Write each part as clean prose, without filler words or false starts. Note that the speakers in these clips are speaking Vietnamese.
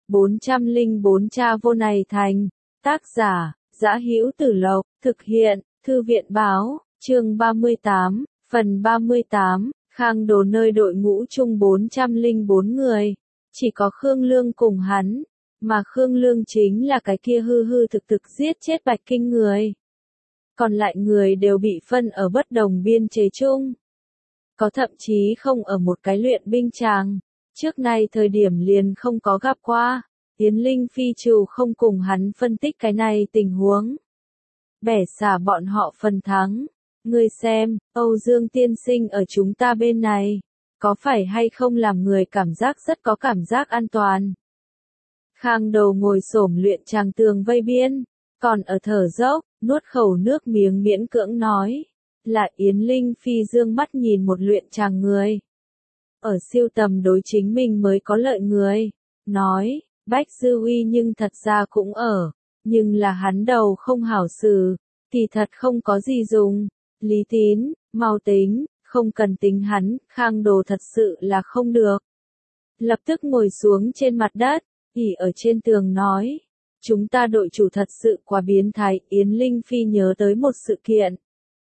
404 Cha vô này thành. Tác giả, Dã Hữu Tử Lộc, thực hiện, Thư viện báo, chương 38, phần 38, Khang Đồ nơi đội ngũ chung 404 người. Chỉ có Khương Lương cùng hắn, mà Khương Lương chính là cái kia hư hư thực thực giết chết Bạch Kinh người. Còn lại người đều bị phân ở bất đồng biên chế chung. Có thậm chí không ở một cái luyện binh tràng. Trước nay thời điểm liền không có gặp qua. Yến Linh Phi trừ không cùng hắn phân tích cái này tình huống. Bẻ xả bọn họ phần thắng. Ngươi xem, Âu Dương tiên sinh ở chúng ta bên này. Có phải hay không làm người cảm giác rất có cảm giác an toàn. Khang Đầu ngồi xổm luyện tràng tường vây biên. Còn ở thở dốc, nuốt khẩu nước miếng miễn cưỡng nói. Là Yến Linh Phi dương mắt nhìn một luyện tràng người. Ở siêu tầm đối chính mình mới có lợi người. Nói, Bách Dư Uy nhưng thật ra cũng ở. Nhưng là hắn đầu không hảo xử. Thì thật không có gì dùng. Lý Tín, mau tính, không cần tính hắn, Khang Đồ thật sự là không được. Lập tức ngồi xuống trên mặt đất, ỉ ở trên tường nói. Chúng ta đội chủ thật sự quá biến thái. Yến Linh Phi nhớ tới một sự kiện.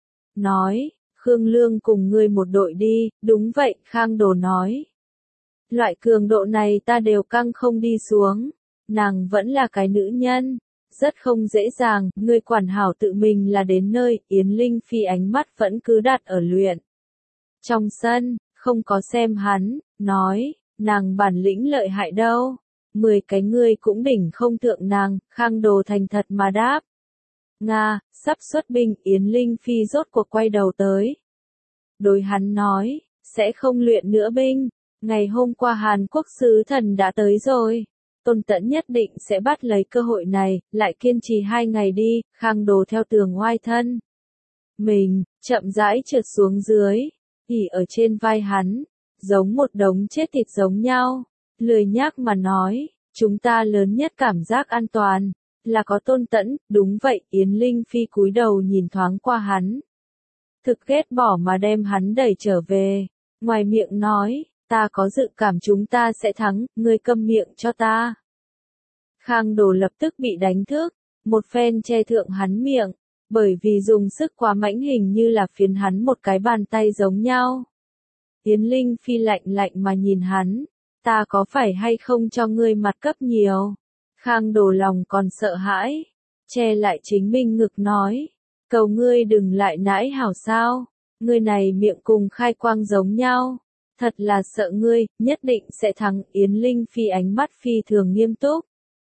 Nói, Khương Lương cùng ngươi một đội đi, đúng vậy, Khang Đồ nói. Loại cường độ này ta đều căng không đi xuống, nàng vẫn là cái nữ nhân, rất không dễ dàng, ngươi quản hảo tự mình là đến nơi, Yến Linh Phi ánh mắt vẫn cứ đặt ở luyện. Trong sân, không có xem hắn, nói, nàng bản lĩnh lợi hại đâu, 10 cái ngươi cũng đỉnh không thượng nàng, Khang Đồ thành thật mà đáp. Nga, sắp xuất binh, Yến Linh Phi rốt cuộc quay đầu tới. Đối hắn nói, sẽ không luyện nữa binh. Ngày hôm qua Hàn Quốc sứ thần đã tới rồi. Tôn Tẫn nhất định sẽ bắt lấy cơ hội này, lại kiên trì 2 ngày đi, Khang Đồ theo tường oai thân. Mình, chậm rãi trượt xuống dưới, ỉ ở trên vai hắn, giống một đống chết thịt giống nhau. Lười nhác mà nói, chúng ta lớn nhất cảm giác an toàn. Là có Tôn Tẫn, đúng vậy, Yến Linh Phi cúi đầu nhìn thoáng qua hắn. Thực ghét bỏ mà đem hắn đẩy trở về, ngoài miệng nói, ta có dự cảm chúng ta sẽ thắng, ngươi câm miệng cho ta. Khang Đồ lập tức bị đánh thức, một phen che thượng hắn miệng, bởi vì dùng sức quá mãnh hình như là phiến hắn một cái bàn tay giống nhau. Yến Linh Phi lạnh lạnh mà nhìn hắn, ta có phải hay không cho ngươi mặt cấp nhiều. Khang Đồ lòng còn sợ hãi, che lại chính mình ngực nói, cầu ngươi đừng lại nãi hảo sao, ngươi này miệng cùng khai quang giống nhau, thật là sợ ngươi, nhất định sẽ thắng. Yến Linh Phi ánh mắt phi thường nghiêm túc,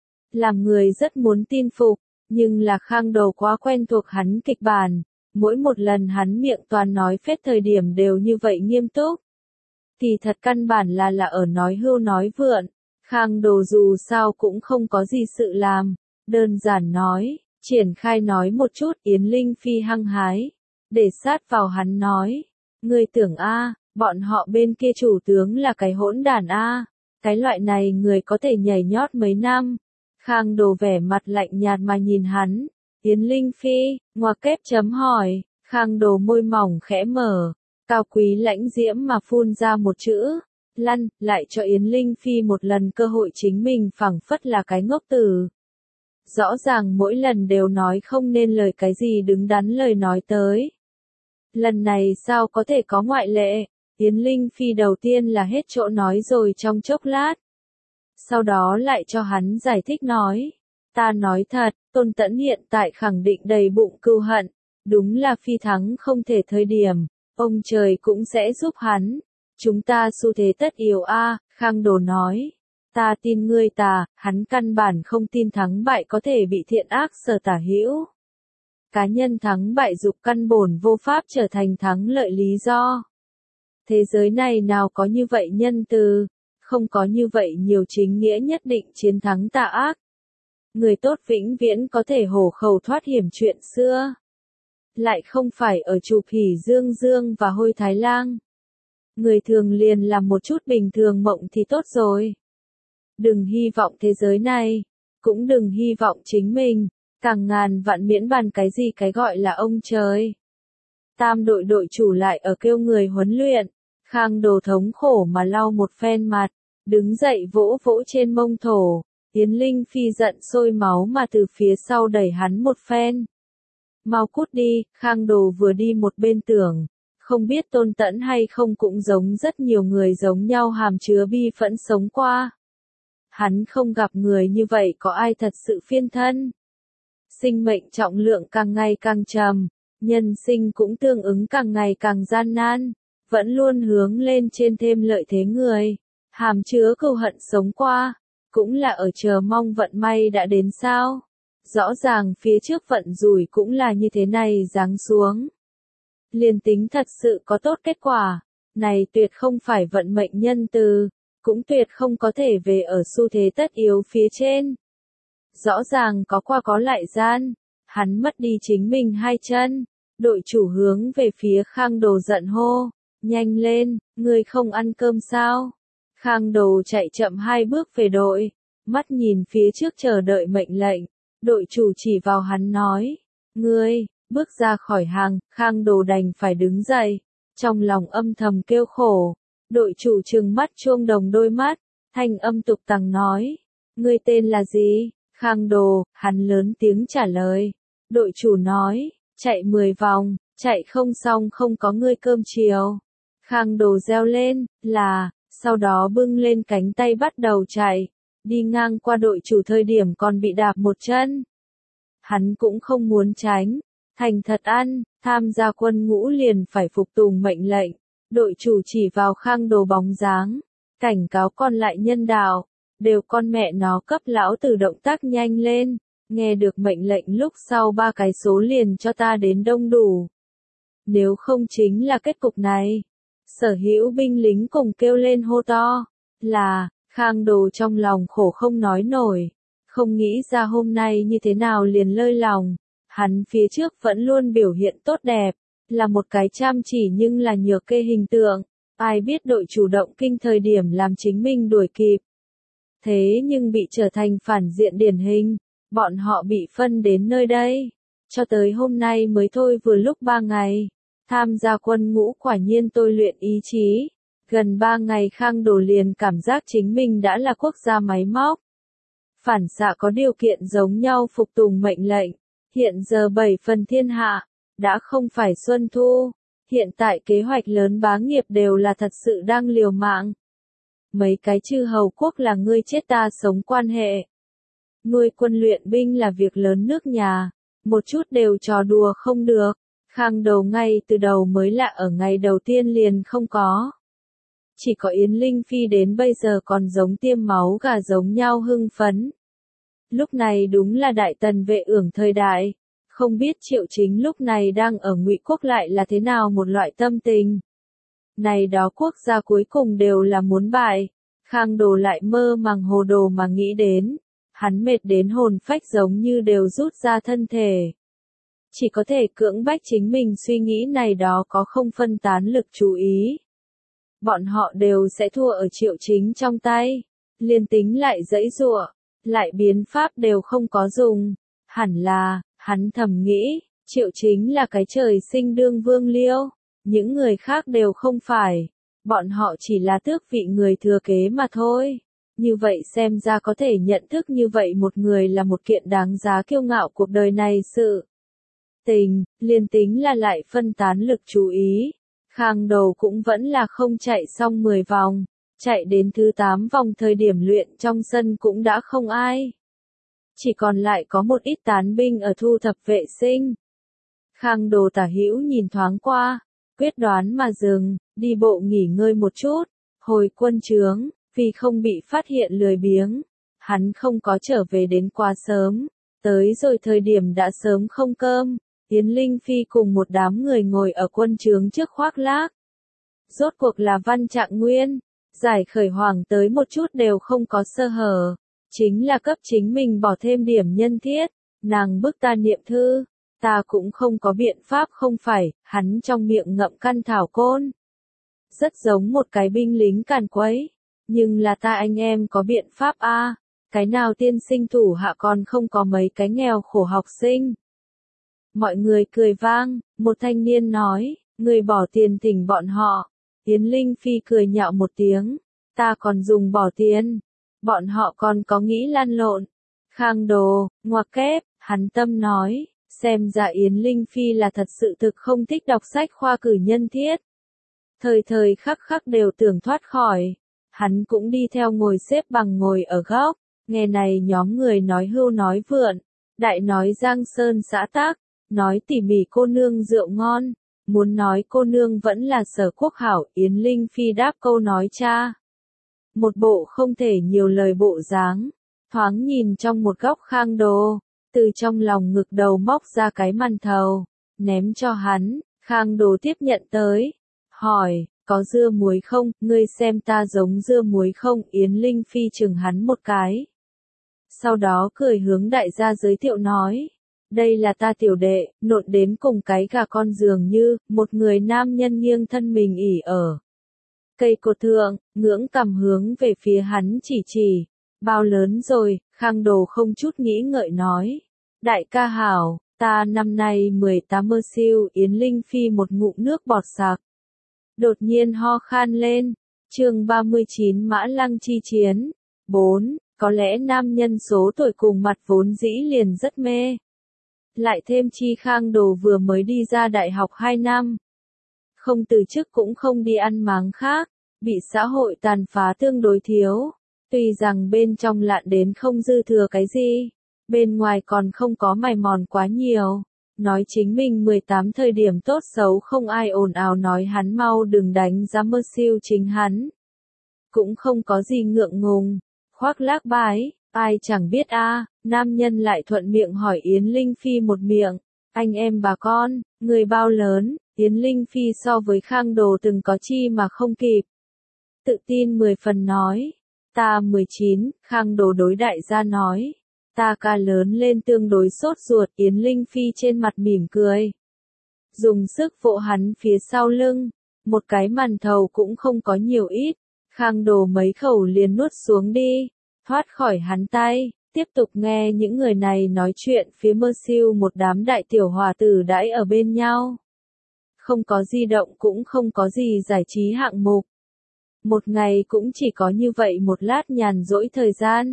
làm người rất muốn tin phục, nhưng là Khang Đồ quá quen thuộc hắn kịch bản, mỗi một lần hắn miệng toàn nói phết thời điểm đều như vậy nghiêm túc, thì thật căn bản là ở nói hưu nói vượn. Khang Đồ dù sao cũng không có gì sự làm, đơn giản nói, triển khai nói một chút. Yến Linh Phi hăng hái, để sát vào hắn nói, ngươi tưởng bọn họ bên kia chủ tướng là cái hỗn đản cái loại này người có thể nhảy nhót mấy năm. Khang Đồ vẻ mặt lạnh nhạt mà nhìn hắn, Yến Linh Phi, ngoặc kép chấm hỏi, Khang Đồ môi mỏng khẽ mở, cao quý lãnh diễm mà phun ra một chữ. Lăn, lại cho Yến Linh Phi một lần cơ hội, chính mình phảng phất là cái ngốc tử. Rõ ràng mỗi lần đều nói không nên lời cái gì đứng đắn lời nói tới. Lần này sao có thể có ngoại lệ, Yến Linh Phi đầu tiên là hết chỗ nói rồi trong chốc lát. Sau đó lại cho hắn giải thích nói, ta nói thật, Tôn Tẫn hiện tại khẳng định đầy bụng cừu hận, đúng là phi thắng không thể thời điểm, ông trời cũng sẽ giúp hắn. Chúng ta xu thế tất yếu Khang Đồ nói. Ta tin ngươi hắn căn bản không tin thắng bại có thể bị thiện ác sở tả hữu. Cá nhân thắng bại dục căn bổn vô pháp trở thành thắng lợi lý do. Thế giới này nào có như vậy nhân từ, không có như vậy nhiều chính nghĩa nhất định chiến thắng tà ác. Người tốt vĩnh viễn có thể hổ khẩu thoát hiểm chuyện xưa. Lại không phải ở chụp hỉ dương dương và hôi thái lang. Người thường liền làm một chút bình thường mộng thì tốt rồi. Đừng hy vọng thế giới này, cũng đừng hy vọng chính mình, càng ngàn vạn miễn bàn cái gì cái gọi là ông trời. Tam đội đội chủ lại ở kêu người huấn luyện, Khang Đồ thống khổ mà lau một phen mặt, đứng dậy vỗ vỗ trên mông thổ, Yến Linh Phi giận sôi máu mà từ phía sau đẩy hắn một phen. Mau cút đi, Khang Đồ vừa đi một bên tưởng, không biết Tôn Tẫn hay không cũng giống rất nhiều người giống nhau hàm chứa bi phẫn sống qua. Hắn không gặp người như vậy có ai thật sự phiên thân. Sinh mệnh trọng lượng càng ngày càng trầm, nhân sinh cũng tương ứng càng ngày càng gian nan, vẫn luôn hướng lên trên thêm lợi thế người, hàm chứa cừu hận sống qua, cũng là ở chờ mong vận may đã đến sao. Rõ ràng phía trước vận rủi cũng là như thế này giáng xuống. Liền tính thật sự có tốt kết quả, này tuyệt không phải vận mệnh nhân từ, cũng tuyệt không có thể về ở xu thế tất yếu phía trên. Rõ ràng có qua có lại gian, hắn mất đi chính mình hai chân, đội chủ hướng về phía Khang Đồ giận hô, nhanh lên, ngươi không ăn cơm sao? Khang Đồ chạy chậm 2 bước về đội, mắt nhìn phía trước chờ đợi mệnh lệnh, đội chủ chỉ vào hắn nói, ngươi, bước ra khỏi hàng, Khang Đồ đành phải đứng dậy, trong lòng âm thầm kêu khổ, đội chủ trừng mắt chuông đồng đôi mắt, thanh âm tục tằng nói, ngươi tên là gì? Khang Đồ, hắn lớn tiếng trả lời, đội chủ nói, chạy 10 vòng, chạy không xong không có ngươi cơm chiều. Khang Đồ reo lên, là, sau đó bưng lên cánh tay bắt đầu chạy, đi ngang qua đội chủ thời điểm còn bị đạp một chân. Hắn cũng không muốn tránh, thành thật ăn, tham gia quân ngũ liền phải phục tùng mệnh lệnh, đội chủ chỉ vào Khang Đồ bóng dáng, cảnh cáo còn lại nhân đạo, đều con mẹ nó cấp lão tử động tác nhanh lên, nghe được mệnh lệnh lúc sau 3 cái số liền cho ta đến đông đủ. Nếu không chính là kết cục này. Sở hữu binh lính cùng kêu lên hô to, là, Khang Đồ trong lòng khổ không nói nổi, không nghĩ ra hôm nay như thế nào liền lơi lòng, hắn phía trước vẫn luôn biểu hiện tốt đẹp, là một cái chăm chỉ nhưng là nhược kê hình tượng, ai biết đội chủ động kinh thời điểm làm chính mình đuổi kịp. Thế nhưng bị trở thành phản diện điển hình, bọn họ bị phân đến nơi đây, cho tới hôm nay mới thôi vừa lúc 3 ngày. Tham gia quân ngũ quả nhiên tôi luyện ý chí. Gần 3 ngày Khang Đồ liền cảm giác chính mình đã là quốc gia máy móc. Phản xạ có điều kiện giống nhau phục tùng mệnh lệnh. Hiện giờ 7 phần thiên hạ, đã không phải Xuân Thu. Hiện tại kế hoạch lớn bá nghiệp đều là thật sự đang liều mạng. Mấy cái chư hầu quốc là ngươi chết ta sống quan hệ. Nuôi quân luyện binh là việc lớn nước nhà. Một chút đều trò đùa không được. Khang Đồ ngay từ đầu mới lạ ở ngày đầu tiên liền không có. Chỉ có Yến Linh Phi đến bây giờ còn giống tiêm máu gà giống nhau hưng phấn. Lúc này đúng là đại tần vệ ưởng thời đại. Không biết Triệu Chính lúc này đang ở Ngụy Quốc lại là thế nào một loại tâm tình. Này đó quốc gia cuối cùng đều là muốn bại. Khang Đồ lại mơ màng hồ đồ mà nghĩ đến. Hắn mệt đến hồn phách giống như đều rút ra thân thể. Chỉ có thể cưỡng bách chính mình suy nghĩ này đó có không phân tán lực chú ý. Bọn họ đều sẽ thua ở Triệu Chính trong tay. Liên tính lại dãy giụa, lại biến pháp đều không có dùng. Hẳn là, hắn thầm nghĩ, Triệu Chính là cái trời sinh đương vương liêu. Những người khác đều không phải. Bọn họ chỉ là tước vị người thừa kế mà thôi. Như vậy xem ra có thể nhận thức như vậy một người là một kiện đáng giá kiêu ngạo cuộc đời này sự. Tình, liên tính là lại phân tán lực chú ý. Khang Đồ cũng vẫn là không chạy xong 10 vòng. Chạy đến thứ 8 vòng thời điểm luyện trong sân cũng đã không ai. Chỉ còn lại có một ít tán binh ở thu thập vệ sinh. Khang Đồ tả hữu nhìn thoáng qua, quyết đoán mà dừng, đi bộ nghỉ ngơi một chút, hồi quân trướng, vì không bị phát hiện lười biếng. Hắn không có trở về đến quá sớm, tới rồi thời điểm đã sớm không cơm, Yến Linh Phi cùng một đám người ngồi ở quân trướng trước khoác lác. Rốt cuộc là Văn Trạng Nguyên, giải khởi hoàng tới một chút đều không có sơ hở, chính là cấp chính mình bỏ thêm điểm nhân thiết, nàng bức ta niệm thư. Ta cũng không có biện pháp không phải, hắn trong miệng ngậm căn thảo côn. Rất giống một cái binh lính càn quấy. Nhưng là ta anh em có biện pháp a, cái nào tiên sinh thủ hạ còn không có mấy cái nghèo khổ học sinh. Mọi người cười vang, một thanh niên nói, người bỏ tiền thỉnh bọn họ. Yến Linh Phi cười nhạo một tiếng, ta còn dùng bỏ tiền. Bọn họ còn có nghĩ lăn lộn. Khang Đồ, ngoặc kép, hắn tâm nói, xem ra Yến Linh Phi là thật sự thực không thích đọc sách khoa cử nhân thiết. Thời thời khắc khắc đều tưởng thoát khỏi. Hắn cũng đi theo ngồi xếp bằng ngồi ở góc, nghe này nhóm người nói hưu nói vượn, đại nói Giang Sơn xã tắc, nói tỉ mỉ cô nương rượu ngon, muốn nói cô nương vẫn là Sở Quốc hảo. Yến Linh Phi đáp câu nói cha. Một bộ không thể nhiều lời bộ dáng, thoáng nhìn trong một góc Khang Đồ, từ trong lòng ngực đầu móc ra cái màn thầu, ném cho hắn. Khang Đồ tiếp nhận tới, hỏi, có dưa muối không, ngươi xem ta giống dưa muối không? Yến Linh Phi chừng hắn một cái. Sau đó cười hướng đại gia giới thiệu nói, đây là ta tiểu đệ, nộn đến cùng cái gà con dường như, một người nam nhân nghiêng thân mình ỉ ở cây cột thượng, ngưỡng cằm hướng về phía hắn chỉ, bao lớn rồi? Khang Đồ không chút nghĩ ngợi nói, đại ca hảo, ta năm nay 18 mơ siêu. Yến Linh Phi một ngụm nước bọt sặc, đột nhiên ho khan lên. Chương 39 Mã Lăng chi chiến. 4. Có lẽ nam nhân số tuổi cùng mặt vốn dĩ liền rất mê. Lại thêm chi Khang Đồ vừa mới đi ra đại học 2 năm. Không từ chức cũng không đi ăn máng khác, bị xã hội tàn phá tương đối thiếu. Tuy rằng bên trong lạn đến không dư thừa cái gì, bên ngoài còn không có mài mòn quá nhiều. Nói chính mình 18 thời điểm tốt xấu không ai ồn ào nói hắn mau đừng đánh giá mơ siêu chính hắn. Cũng không có gì ngượng ngùng, khoác lác bái, ai chẳng biết a. Nam nhân lại thuận miệng hỏi Yến Linh Phi một miệng, anh em bà con, người bao lớn? Yến Linh Phi so với Khang Đồ từng có chi mà không kịp. Tự tin 10 phần nói, ta 19, Khang Đồ đối đại gia nói. Ta ca lớn lên tương đối sốt ruột. Yến Linh Phi trên mặt mỉm cười, dùng sức vỗ hắn phía sau lưng, một cái màn thầu cũng không có nhiều ít. Khang Đồ mấy khẩu liền nuốt xuống đi, thoát khỏi hắn tay, tiếp tục nghe những người này nói chuyện. Phía Mơ Siêu một đám đại tiểu hòa tử đãi ở bên nhau, không có di động cũng không có gì giải trí hạng mục. Một ngày cũng chỉ có như vậy một lát nhàn rỗi thời gian.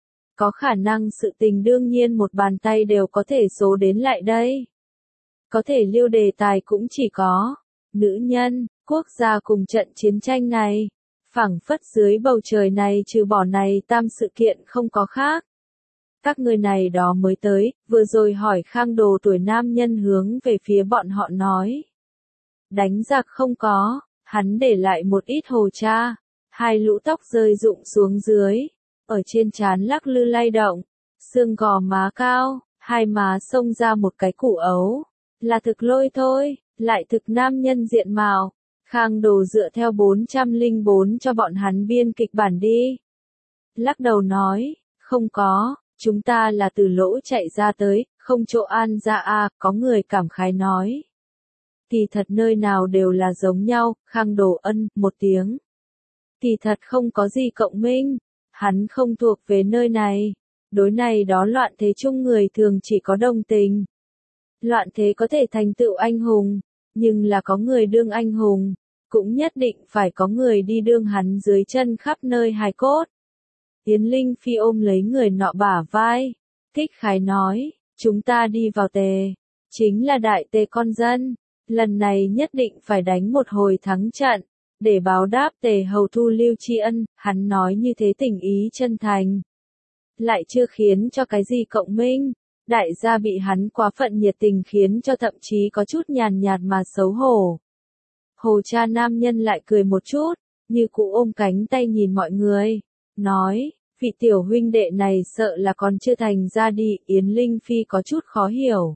Có khả năng sự tình đương nhiên một bàn tay đều có thể số đến lại đây. Có thể liêu đề tài cũng chỉ có nữ nhân, quốc gia cùng trận chiến tranh này. Phảng phất dưới bầu trời này trừ bỏ này tam sự kiện không có khác. Các người này đó mới tới, vừa rồi hỏi Khang Đồ tuổi nam nhân hướng về phía bọn họ nói. Đánh giặc không có, hắn để lại một ít hồ cha, hai lũ tóc rơi rụng xuống dưới. Ở trên trán lắc lư lay động, xương gò má cao, hai má xông ra một cái củ ấu, là thực lôi thôi, lại thực nam nhân diện mạo. Khang Đồ dựa theo 404 cho bọn hắn biên kịch bản đi. Lắc đầu nói, không có, chúng ta là từ lỗ chạy ra tới, không chỗ an ra a. Có người cảm khái nói. Thì thật nơi nào đều là giống nhau. Khang Đồ ân một tiếng. Thì thật không có gì cộng minh. Hắn không thuộc về nơi này. Đối này đó loạn thế chung người thường chỉ có đồng tình. Loạn thế có thể thành tựu anh hùng, nhưng là có người đương anh hùng, cũng nhất định phải có người đi đương hắn dưới chân khắp nơi hài cốt. Yến Linh Phi ôm lấy người nọ bả vai, thích khái nói, chúng ta đi vào tề, chính là đại tề con dân, lần này nhất định phải đánh một hồi thắng trận, để báo đáp tề hầu thu lưu tri ân. Hắn nói như thế tình ý chân thành, lại chưa khiến cho cái gì cộng minh. Đại gia bị hắn quá phận nhiệt tình khiến cho thậm chí có chút nhàn nhạt mà xấu hổ. Hồ cha nam nhân lại cười một chút, như cụ ôm cánh tay nhìn mọi người, nói, vị tiểu huynh đệ này sợ là còn chưa thành ra đi. Yến Linh Phi có chút khó hiểu.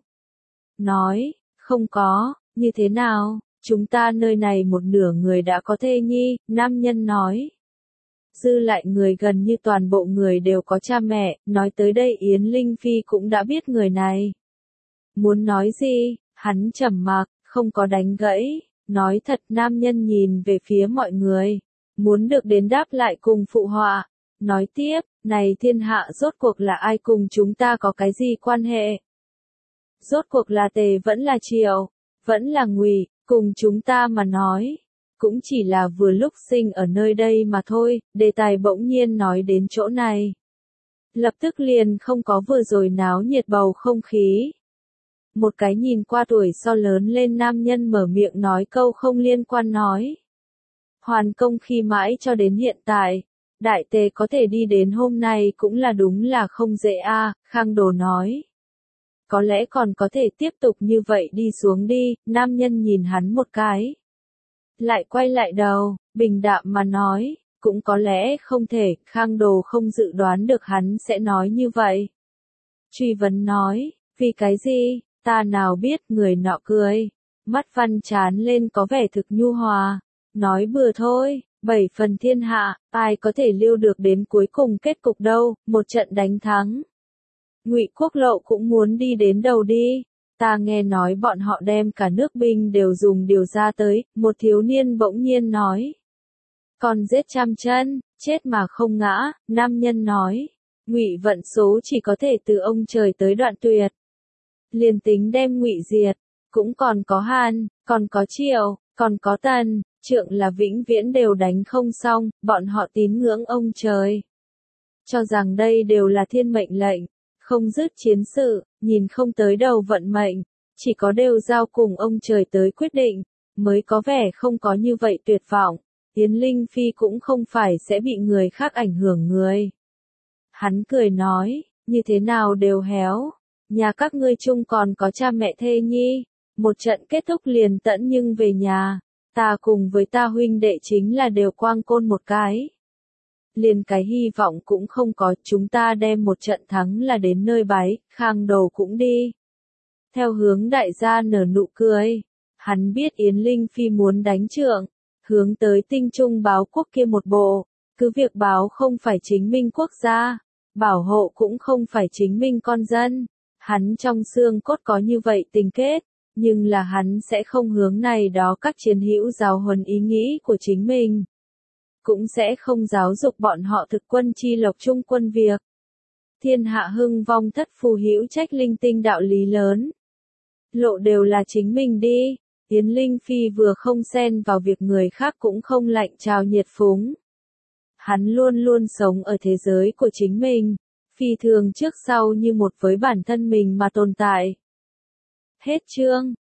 Nói, không có, như thế nào, chúng ta nơi này một nửa người đã có thê nhi. Nam nhân nói. Dư lại người gần như toàn bộ người đều có cha mẹ. Nói tới đây Yến Linh Phi cũng đã biết người này muốn nói gì. Hắn trầm mặc, không có đánh gãy. Nói thật. Nam nhân nhìn về phía mọi người, muốn được đến đáp lại cùng phụ họa. Nói tiếp, này thiên hạ rốt cuộc là ai, cùng chúng ta có cái gì quan hệ? Rốt cuộc là Tề vẫn là Triệu, vẫn là Ngụy, cùng chúng ta mà nói, cũng chỉ là vừa lúc sinh ở nơi đây mà thôi, đề tài bỗng nhiên nói đến chỗ này. Lập tức liền không có vừa rồi náo nhiệt bầu không khí. Một cái nhìn qua tuổi so lớn lên nam nhân mở miệng nói câu không liên quan nói. Hoàn công khi mãi cho đến hiện tại, đại tề có thể đi đến hôm nay cũng là đúng là không dễ a, Khang Đồ nói. Có lẽ còn có thể tiếp tục như vậy đi xuống đi, nam nhân nhìn hắn một cái. Lại quay lại đầu, bình đạm mà nói, cũng có lẽ không thể, Khang Đồ không dự đoán được hắn sẽ nói như vậy. Truy vấn nói, vì cái gì, ta nào biết, người nọ cười. Mắt Văn Chán lên có vẻ thực nhu hòa. Nói bừa thôi, 7 phần thiên hạ, ai có thể lưu được đến cuối cùng kết cục đâu, một trận đánh thắng. Ngụy Quốc Lộ cũng muốn đi đến đầu đi. Ta nghe nói bọn họ đem cả nước binh đều dùng điều ra tới, một thiếu niên bỗng nhiên nói. Còn giết trăm chân, chết mà không ngã, nam nhân nói. Ngụy vận số chỉ có thể từ ông trời tới đoạn tuyệt. Liền tính đem Ngụy diệt, cũng còn có Hàn, còn có Triệu, còn có Tần, Trượng là vĩnh viễn đều đánh không xong, bọn họ tín ngưỡng ông trời. Cho rằng đây đều là thiên mệnh lệnh, không dứt chiến sự, nhìn không tới đầu vận mệnh, chỉ có đều giao cùng ông trời tới quyết định, mới có vẻ không có như vậy tuyệt vọng. Yến Linh Phi cũng không phải sẽ bị người khác ảnh hưởng người. Hắn cười nói, như thế nào đều héo, nhà các ngươi chung còn có cha mẹ thê nhi, một trận kết thúc liền tẫn nhưng về nhà, ta cùng với ta huynh đệ chính là đều quang côn một cái. Liền cái hy vọng cũng không có, chúng ta đem một trận thắng là đến nơi bái, Khang Đồ cũng đi. Theo hướng đại gia nở nụ cười, hắn biết Yến Linh Phi muốn đánh trượng, hướng tới tinh trung báo quốc kia một bộ, cứ việc báo không phải chính minh quốc gia, bảo hộ cũng không phải chính minh con dân, hắn trong xương cốt có như vậy tình kết, nhưng là hắn sẽ không hướng này đó các chiến hữu giáo huấn ý nghĩ của chính mình. Cũng sẽ không giáo dục bọn họ thực quân chi lộc trung quân việc. Thiên hạ hưng vong thất phù hữu trách linh tinh đạo lý lớn. Lộ đều là chính mình đi. Yến Linh Phi vừa không xen vào việc người khác cũng không lạnh trào nhiệt phúng. Hắn luôn luôn sống ở thế giới của chính mình, phi thường trước sau như một với bản thân mình mà tồn tại. Hết chương.